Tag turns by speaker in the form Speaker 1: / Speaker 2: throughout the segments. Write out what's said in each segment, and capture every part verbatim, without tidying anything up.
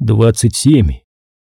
Speaker 1: двадцать семь.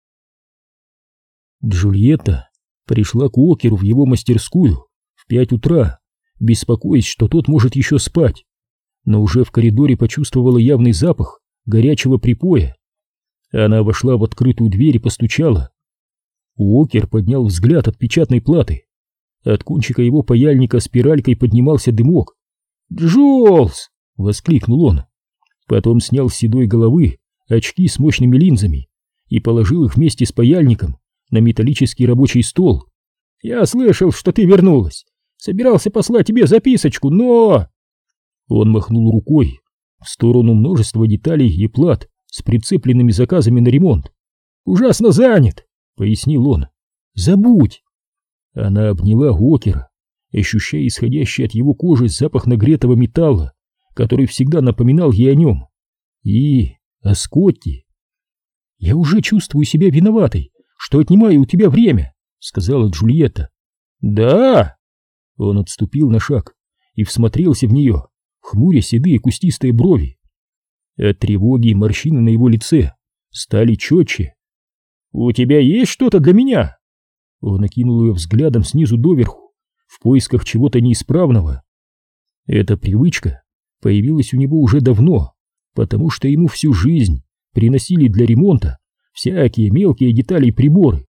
Speaker 1: Джульетта пришла к Уокеру в его мастерскую в пять утра, беспокоясь, что тот может еще спать, но уже в коридоре почувствовала явный запах горячего припоя. Она вошла в открытую дверь и постучала. Уокер поднял взгляд от печатной платы. От кончика его паяльника спиралькой поднимался дымок. «Джулс!» — воскликнул он. Потом снял с седой головы очки с мощными линзами и положил их вместе с паяльником на металлический рабочий стол. «Я слышал, что ты вернулась. Собирался послать тебе записочку, но...» Он махнул рукой в сторону множества деталей и плат с прицепленными заказами на ремонт. «Ужасно занят», — пояснил он. «Забудь». Она обняла Уокера, ощущая исходящий от его кожи запах нагретого металла, который всегда напоминал ей о нем. И о Скотти. «Я уже чувствую себя виноватой, что отнимаю у тебя время», — сказала Джульетта. «Да?» Он отступил на шаг и всмотрелся в нее, хмуря седые кустистые брови. От тревоги морщины на его лице стали четче. «У тебя есть что-то для меня?» Он окинул ее взглядом снизу доверху, в поисках чего-то неисправного. Эта привычка появилась у него уже давно, потому что ему всю жизнь приносили для ремонта всякие мелкие детали и приборы.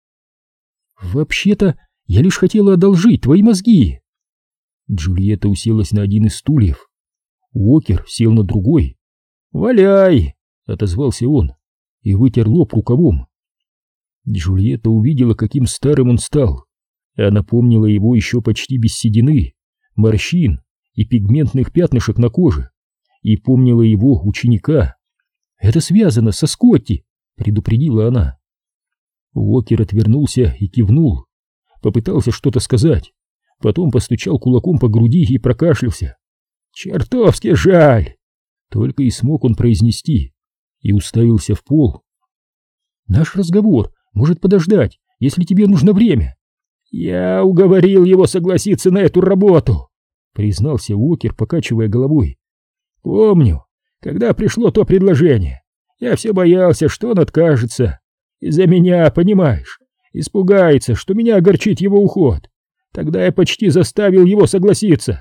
Speaker 1: «Вообще-то я лишь хотела одолжить твои мозги». Джульетта уселась на один из стульев. Уокер сел на другой. «Валяй!» — отозвался он и вытер лоб рукавом. Джульетта увидела, каким старым он стал. Она помнила его еще почти без седины, морщин и пигментных пятнышек на коже, и помнила его ученика. «Это связано со Скотти», — предупредила она. Уокер отвернулся и кивнул, попытался что-то сказать, потом постучал кулаком по груди и прокашлялся. «Чертовски жаль!» — только и смог он произнести, и уставился в пол. «Наш разговор может подождать, если тебе нужно время». «Я уговорил его согласиться на эту работу», — признался Уокер, покачивая головой. «Помню, когда пришло то предложение, я все боялся, что он откажется. Из-за меня, понимаешь, испугается, что меня огорчит его уход. Тогда я почти заставил его согласиться».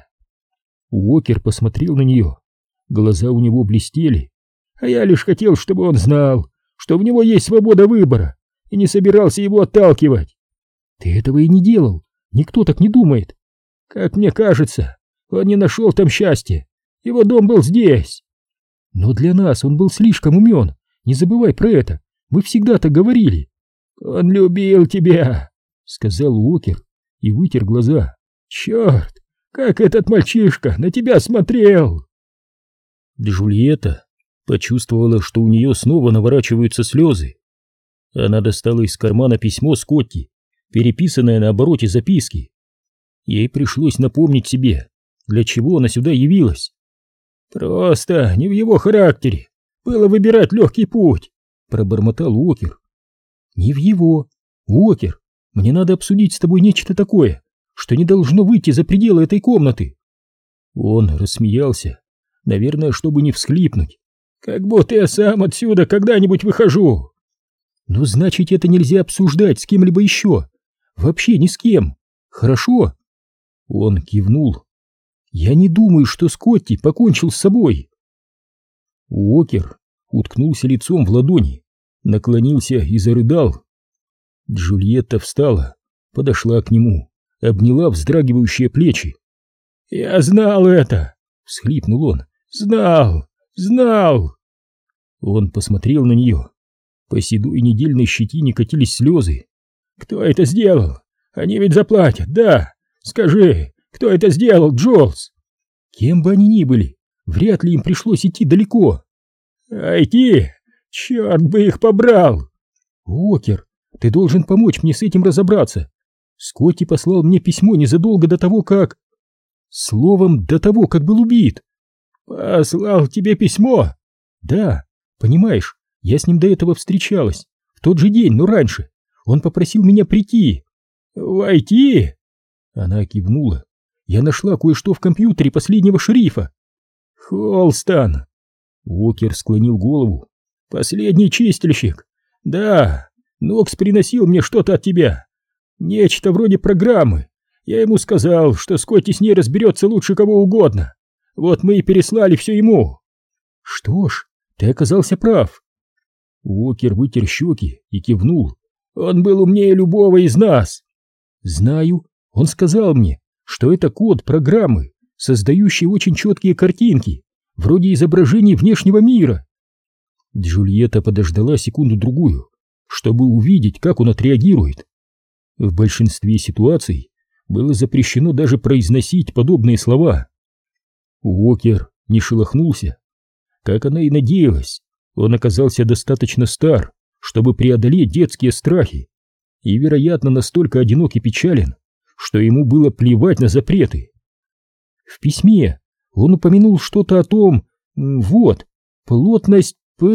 Speaker 1: Уокер посмотрел на нее. Глаза у него блестели. «А я лишь хотел, чтобы он знал, что в него есть свобода выбора, и не собирался его отталкивать». «Ты этого и не делал. Никто так не думает». «Как мне кажется, он не нашел там счастья. Его дом был здесь». «Но для нас он был слишком умен. Не забывай про это. Мы всегда так говорили». «Он любил тебя», — сказал Уокер и вытер глаза. «Черт, как этот мальчишка на тебя смотрел!» Джульетта почувствовала, что у нее снова наворачиваются слезы. Она достала из кармана письмо Скотти, переписанное на обороте записки. Ей пришлось напомнить себе, для чего она сюда явилась. «Просто не в его характере было выбирать легкий путь», — пробормотал Уокер. «Не в его. Уокер, мне надо обсудить с тобой нечто такое, что не должно выйти за пределы этой комнаты». Он рассмеялся, наверное, чтобы не всхлипнуть. «Как будто я сам отсюда когда-нибудь выхожу». «Ну, значит, это нельзя обсуждать с кем-либо еще. Вообще ни с кем. Хорошо?» Он кивнул. «Я не думаю, что Скотти покончил с собой». Уокер уткнулся лицом в ладони, наклонился и зарыдал. Джульетта встала, подошла к нему, обняла вздрагивающие плечи. «Я знал это!» — всхлипнул он. «Знал! Знал!» Он посмотрел на нее. По седой недельной щетине катились слезы. «Кто это сделал? Они ведь заплатят, да? Скажи, кто это сделал, Джулс?» «Кем бы они ни были, вряд ли им пришлось идти далеко». «А идти? Черт бы их побрал!» «Уокер, ты должен помочь мне с этим разобраться. Скотти послал мне письмо незадолго до того, как... Словом, до того, как был убит». «Послал тебе письмо?» «Да, понимаешь, я с ним до этого встречалась, в тот же день, но раньше. Он попросил меня прийти». «Войти?» Она кивнула. «Я нашла кое-что в компьютере последнего шерифа». «Холстон!» Уокер склонил голову. «Последний чистильщик, Да, Нокс приносил мне что-то от тебя. Нечто вроде программы. Я ему сказал, что Скотти с ней разберется лучше кого угодно. Вот мы и переслали все ему. Что ж, ты оказался прав. Уокер вытер щеки и кивнул. Он был умнее любого из нас. Знаю, он сказал мне, что это код программы, создающий очень четкие картинки, вроде изображений внешнего мира. Джульетта подождала секунду-другую, чтобы увидеть, как он отреагирует. В большинстве ситуаций было запрещено даже произносить подобные слова. Уокер не шелохнулся. Как она и надеялась, он оказался достаточно стар, чтобы преодолеть детские страхи, и, вероятно, настолько одинок и печален, что ему было плевать на запреты. В письме он упомянул что-то о том, вот, плотность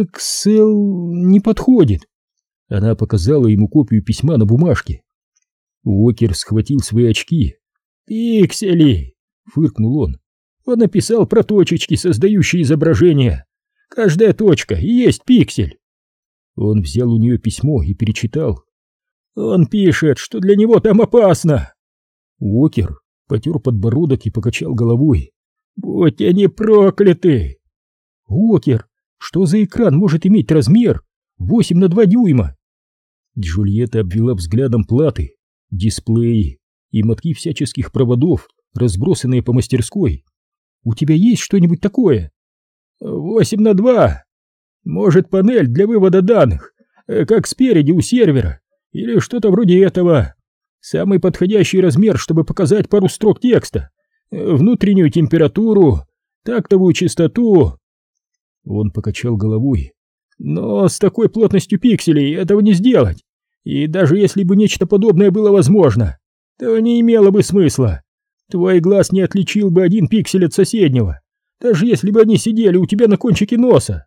Speaker 1: пиксел не подходит. Она показала ему копию письма на бумажке. Уокер схватил свои очки. «Пиксели!» — фыркнул он. «Он написал про точечки, создающие изображения. Каждая точка и есть пиксель». Он взял у нее письмо и перечитал. «Он пишет, что для него там опасно!» Уокер потер подбородок и покачал головой. «Будь они прокляты!» «Уокер, что за экран может иметь размер восемь на два дюйма?» Джульетта обвела взглядом платы, дисплеи и мотки всяческих проводов, разбросанные по мастерской. «У тебя есть что-нибудь такое?» «Восемь на два. Может, панель для вывода данных, как спереди у сервера, или что-то вроде этого. Самый подходящий размер, чтобы показать пару строк текста, внутреннюю температуру, тактовую частоту». Он покачал головой. «Но с такой плотностью пикселей этого не сделать. И даже если бы нечто подобное было возможно, то не имело бы смысла. Твой глаз не отличил бы один пиксель от соседнего, даже если бы они сидели у тебя на кончике носа».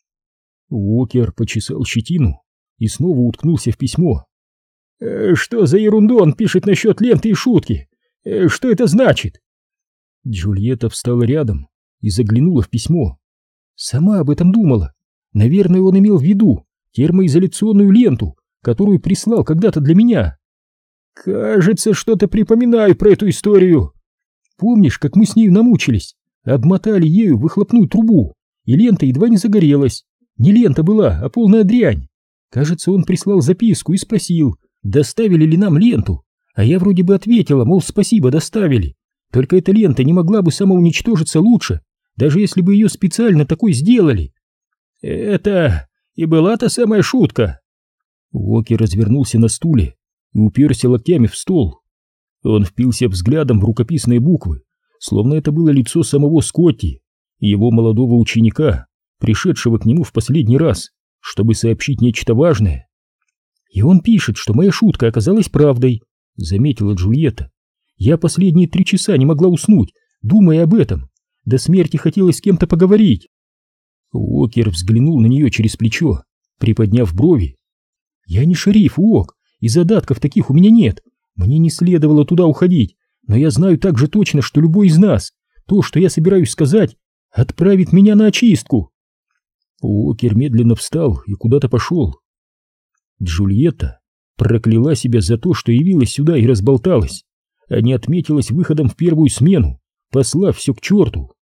Speaker 1: Уокер почесал щетину и снова уткнулся в письмо. «Э, «Что за ерунду он пишет насчет ленты и шутки? Э, что это значит?» Джульетта встала рядом и заглянула в письмо. «Сама об этом думала. Наверное, он имел в виду термоизоляционную ленту, которую прислал когда-то для меня. Кажется, что-то припоминаю про эту историю. Помнишь, как мы с нею намучились? Обмотали ею выхлопную трубу, и лента едва не загорелась. Не лента была, а полная дрянь. Кажется, он прислал записку и спросил, доставили ли нам ленту, а я вроде бы ответила, мол, спасибо, доставили. Только эта лента не могла бы самоуничтожиться лучше, даже если бы ее специально такой сделали. Это и была та самая шутка». Уокер развернулся на стуле и уперся локтями в стол. Он впился взглядом в рукописные буквы, словно это было лицо самого Скотти, его молодого ученика, пришедшего к нему в последний раз, чтобы сообщить нечто важное. «И он пишет, что моя шутка оказалась правдой», — заметила Джульетта. «Я последние три часа не могла уснуть, думая об этом. До смерти хотелось с кем-то поговорить». Уокер взглянул на нее через плечо, приподняв брови. «Я не шериф, Уок, и задатков таких у меня нет. Мне не следовало туда уходить, но я знаю так же точно, что любой из нас, то, что я собираюсь сказать, отправит меня на очистку». Уокер медленно встал и куда-то пошел. Джульетта прокляла себя за то, что явилась сюда и разболталась, а не отметилась выходом в первую смену, послав все к черту.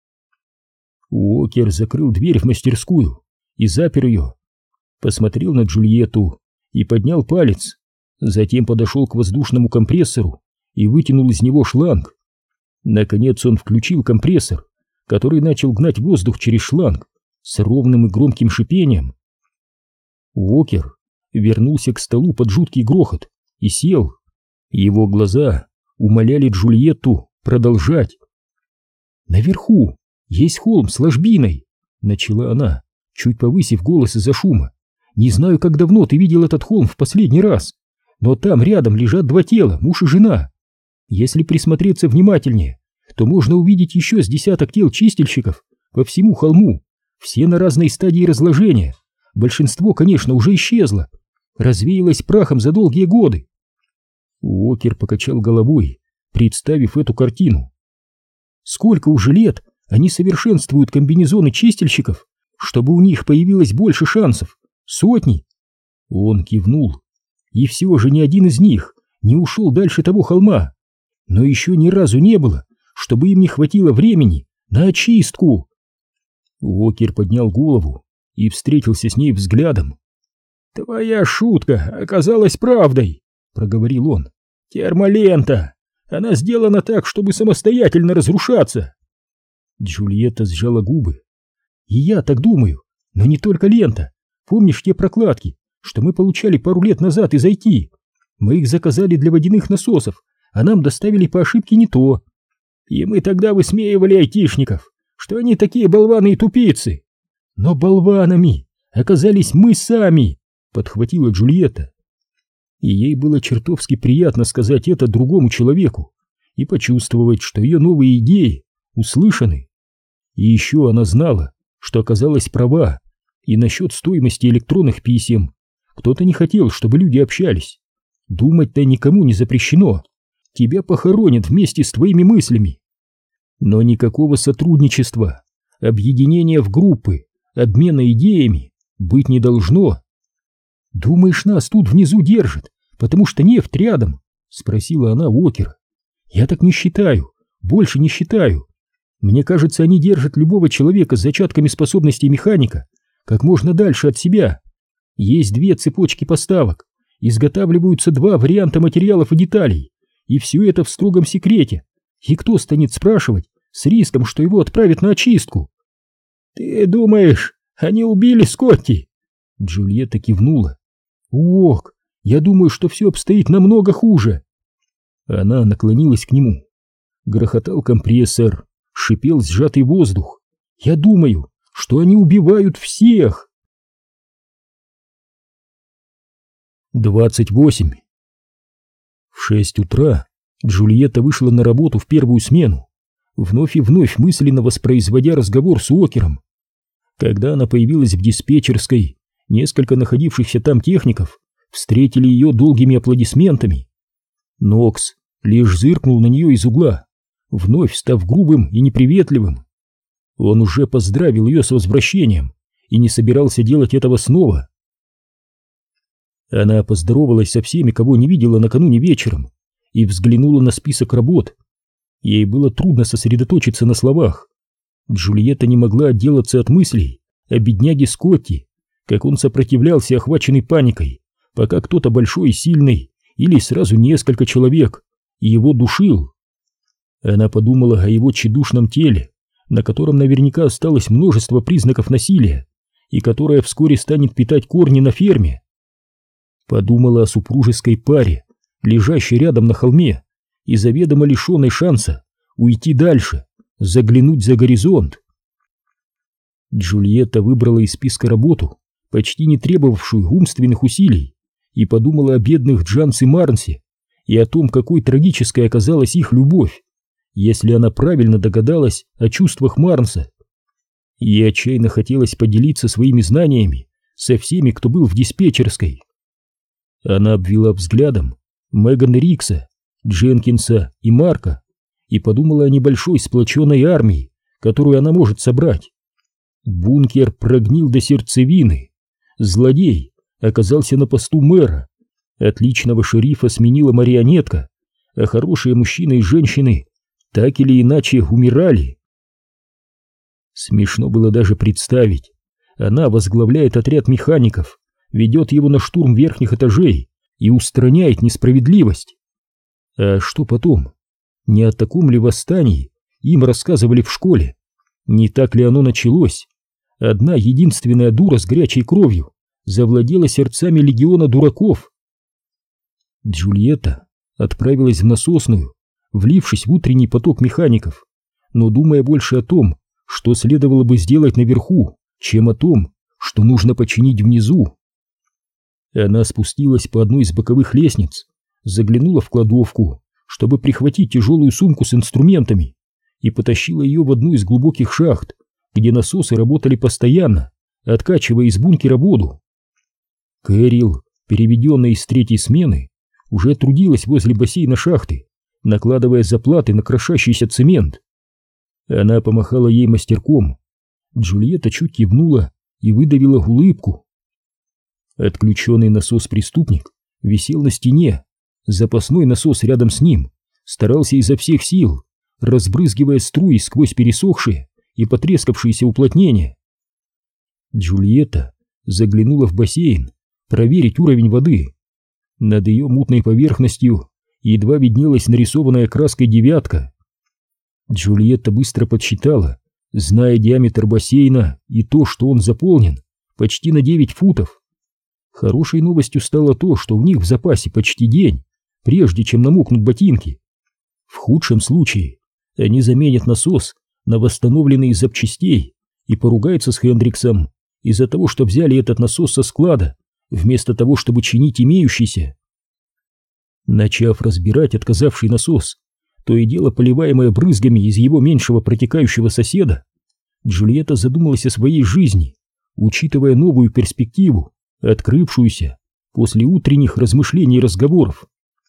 Speaker 1: Уокер закрыл дверь в мастерскую и запер ее, посмотрел на Джульетту и поднял палец, затем подошел к воздушному компрессору и вытянул из него шланг. Наконец он включил компрессор, который начал гнать воздух через шланг с ровным и громким шипением. Уокер вернулся к столу под жуткий грохот и сел. Его глаза умоляли Джульетту продолжать. «Наверху есть холм с ложбиной», — начала она, чуть повысив голос из-за шума. «Не знаю, как давно ты видел этот холм в последний раз, но там рядом лежат два тела, муж и жена. Если присмотреться внимательнее, то можно увидеть еще с десяток тел чистильщиков по всему холму, все на разной стадии разложения. Большинство, конечно, уже исчезло, развеялось прахом за долгие годы». Уокер покачал головой, представив эту картину. «Сколько уже лет они совершенствуют комбинезоны чистильщиков, чтобы у них появилось больше шансов? Сотни. Он кивнул. И все же ни один из них не ушел дальше того холма. Но еще ни разу не было, чтобы им не хватило времени на очистку. Уокер поднял голову и встретился с ней взглядом. «Твоя шутка оказалась правдой», — проговорил он. «Термолента! Она сделана так, чтобы самостоятельно разрушаться!» Джульетта сжала губы. «И я так думаю, но не только лента. Помнишь те прокладки, что мы получали пару лет назад из ай ти? Мы их заказали для водяных насосов, а нам доставили по ошибке не то. И мы тогда высмеивали айтишников, что они такие болваны и тупицы. Но болванами оказались мы сами!» — подхватила Джульетта. И ей было чертовски приятно сказать это другому человеку и почувствовать, что ее новые идеи услышаны. И еще она знала, что оказалась права и насчет стоимости электронных писем. Кто-то не хотел, чтобы люди общались. Думать-то никому не запрещено. Тебя похоронят вместе с твоими мыслями. Но никакого сотрудничества, объединения в группы, обмена идеями быть не должно. «Думаешь, нас тут внизу держат, потому что нефть рядом?» — спросила она Уокера. «Я так не считаю, больше не считаю. Мне кажется, они держат любого человека с зачатками способностей механика как можно дальше от себя. Есть две цепочки поставок, изготавливаются два варианта материалов и деталей, и все это в строгом секрете. И кто станет спрашивать с риском, что его отправят на очистку?» «Ты думаешь, они убили Скотти?» Джульетта кивнула. «Ох, я думаю, что все обстоит намного хуже». Она наклонилась к нему. Грохотал компрессор, шипел сжатый воздух. «Я думаю, что они убивают всех!» двадцать восемь. В шесть утра Джульетта вышла на работу в первую смену, вновь и вновь мысленно воспроизводя разговор с Уокером. Когда она появилась в диспетчерской, несколько находившихся там техников встретили ее долгими аплодисментами. Нокс лишь зыркнул на нее из угла, вновь став грубым и неприветливым. Он уже поздравил ее с возвращением и не собирался делать этого снова. Она поздоровалась со всеми, кого не видела накануне вечером, и взглянула на список работ. Ей было трудно сосредоточиться на словах. Джульетта не могла отделаться от мыслей о бедняге Скотти, как он сопротивлялся, охваченный паникой, пока кто-то большой и сильный, или сразу несколько человек, его душил. Она подумала о его тщедушном теле, на котором наверняка осталось множество признаков насилия, и которое вскоре станет питать корни на ферме. Подумала о супружеской паре, лежащей рядом на холме, и заведомо лишенной шанса уйти дальше, заглянуть за горизонт. Джульетта выбрала из списка работу, почти не требовавшую умственных усилий, и подумала о бедных Джанс и Марнсе и о том, какой трагической оказалась их любовь, если она правильно догадалась о чувствах Марнса. Ей отчаянно хотелось поделиться своими знаниями со всеми, кто был в диспетчерской. Она обвела взглядом Меган Рикса, Дженкинса и Марка и подумала о небольшой сплоченной армии, которую она может собрать. Бункер прогнил до сердцевины. Злодей оказался на посту мэра. Отличного шерифа сменила марионетка, а хорошие мужчины и женщины так или иначе умирали. Смешно было даже представить. Она возглавляет отряд механиков, ведет его на штурм верхних этажей и устраняет несправедливость. А что потом? Не о таком ли восстании им рассказывали в школе? Не так ли оно началось? Одна единственная дура с горячей кровью завладела сердцами легиона дураков. Джульетта отправилась в насосную, влившись в утренний поток механиков, но думая больше о том, что следовало бы сделать наверху, чем о том, что нужно починить внизу. Она спустилась по одной из боковых лестниц, заглянула в кладовку, чтобы прихватить тяжелую сумку с инструментами, и потащила ее в одну из глубоких шахт, где насосы работали постоянно, откачивая из бункера воду. Кэрил, переведенная из третьей смены, уже трудилась возле бассейна шахты, накладывая заплаты на крошащийся цемент. Она помахала ей мастерком. Джульетта чуть кивнула и выдавила улыбку. Отключенный насос-преступник висел на стене, запасной насос рядом с ним старался изо всех сил, разбрызгивая струи сквозь пересохшие и потрескавшиеся уплотнения. Джульетта заглянула в бассейн проверить уровень воды. Над ее мутной поверхностью едва виднелась нарисованная краской девятка. Джульетта быстро подсчитала, зная диаметр бассейна и то, что он заполнен почти на девять футов. Хорошей новостью стало то, что у них в запасе почти день, прежде чем намокнут ботинки. В худшем случае они заменят насос на восстановленный из запчастей и поругаются с Хендриксом из-за того, что взяли этот насос со склада, вместо того, чтобы чинить имеющийся. Начав разбирать отказавший насос, то и дело поливаемое брызгами из его меньшего протекающего соседа, Джульетта задумалась о своей жизни, учитывая новую перспективу, открывшуюся после утренних размышлений и разговоров.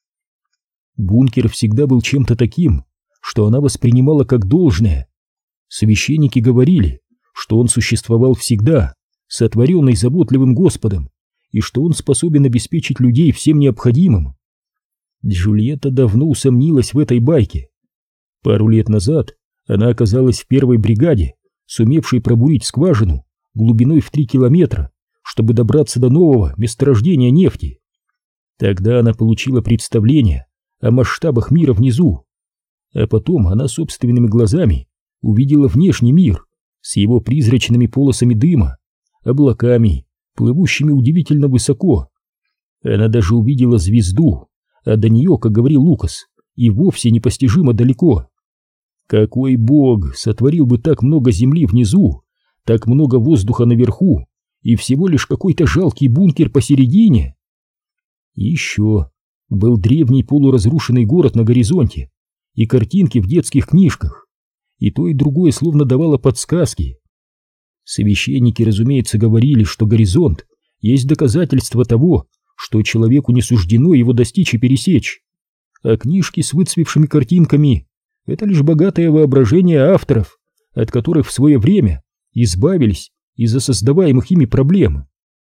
Speaker 1: Бункер всегда был чем-то таким, что она воспринимала как должное. Священники говорили, что он существовал всегда, сотворенный заботливым Господом, и что он способен обеспечить людей всем необходимым. Джульетта давно усомнилась в этой байке. Пару лет назад она оказалась в первой бригаде, сумевшей пробурить скважину глубиной в три километра, чтобы добраться до нового месторождения нефти. Тогда она получила представление о масштабах мира внизу, а потом она собственными глазами увидела внешний мир с его призрачными полосами дыма, облаками, плывущими удивительно высоко. Она даже увидела звезду, а до нее, как говорил Лукас, и вовсе непостижимо далеко. Какой бог сотворил бы так много земли внизу, так много воздуха наверху и всего лишь какой-то жалкий бункер посередине? И еще был древний полуразрушенный город на горизонте и картинки в детских книжках, и то и другое словно давало подсказки. Священники, разумеется, говорили, что горизонт есть доказательство того, что человеку не суждено его достичь и пересечь, а книжки с выцвевшими картинками — это лишь богатое воображение авторов, от которых в свое время избавились из-за создаваемых ими проблем.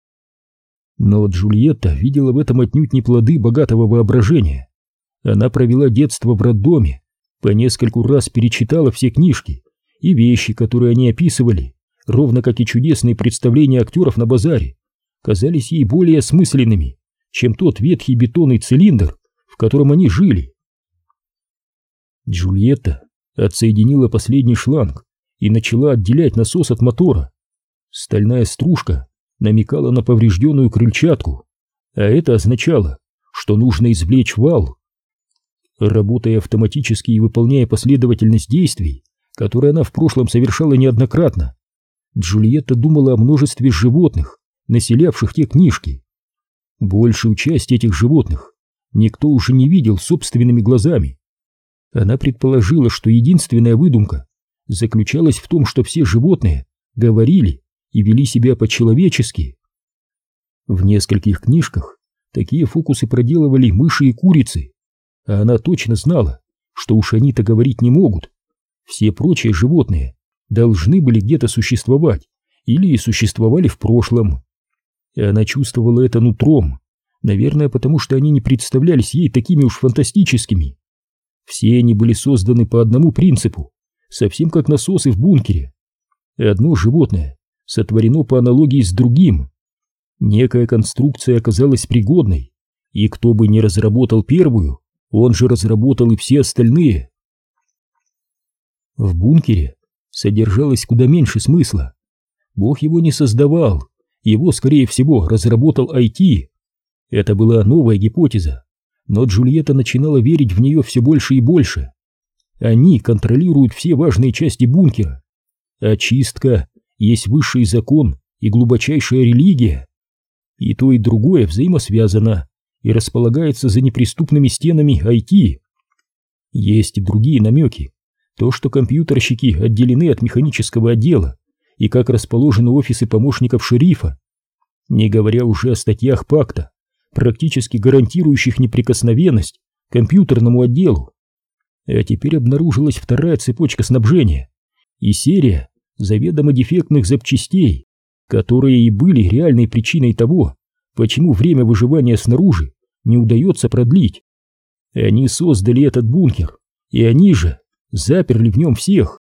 Speaker 1: Но Джульетта видела в этом отнюдь не плоды богатого воображения. Она провела детство в роддоме, по нескольку раз перечитала все книжки и вещи, которые они описывали, ровно как и чудесные представления актеров на базаре, казались ей более осмысленными, чем тот ветхий бетонный цилиндр, в котором они жили. Джульетта отсоединила последний шланг и начала отделять насос от мотора. Стальная стружка намекала на поврежденную крыльчатку, а это означало, что нужно извлечь вал. Работая автоматически и выполняя последовательность действий, которые она в прошлом совершала неоднократно, Джульетта думала о множестве животных, населявших те книжки. Большую часть этих животных никто уже не видел собственными глазами. Она предположила, что единственная выдумка заключалась в том, что все животные говорили и вели себя по-человечески. В нескольких книжках такие фокусы проделывали мыши и курицы, а она точно знала, что уж они-то говорить не могут. Все прочие животные должны были где-то существовать или существовали в прошлом. И она чувствовала это нутром, наверное, потому что они не представлялись ей такими уж фантастическими. Все они были созданы по одному принципу, совсем как насосы в бункере. И одно животное сотворено по аналогии с другим. Некая конструкция оказалась пригодной, и кто бы ни разработал первую, он же разработал и все остальные. В бункере содержалось куда меньше смысла. Бог его не создавал, его, скорее всего, разработал ай ти. Это была новая гипотеза, но Джульетта начинала верить в нее все больше и больше. Они контролируют все важные части бункера. Очистка есть высший закон и глубочайшая религия. И то, и другое взаимосвязано и располагается за неприступными стенами ай ти. Есть и другие намеки. То, что компьютерщики отделены от механического отдела, и как расположены офисы помощников шерифа, не говоря уже о статьях пакта, практически гарантирующих неприкосновенность компьютерному отделу. А теперь обнаружилась вторая цепочка снабжения и серия заведомо дефектных запчастей, которые и были реальной причиной того, почему время выживания снаружи не удается продлить. Они создали этот бункер, и они же заперли в нем всех.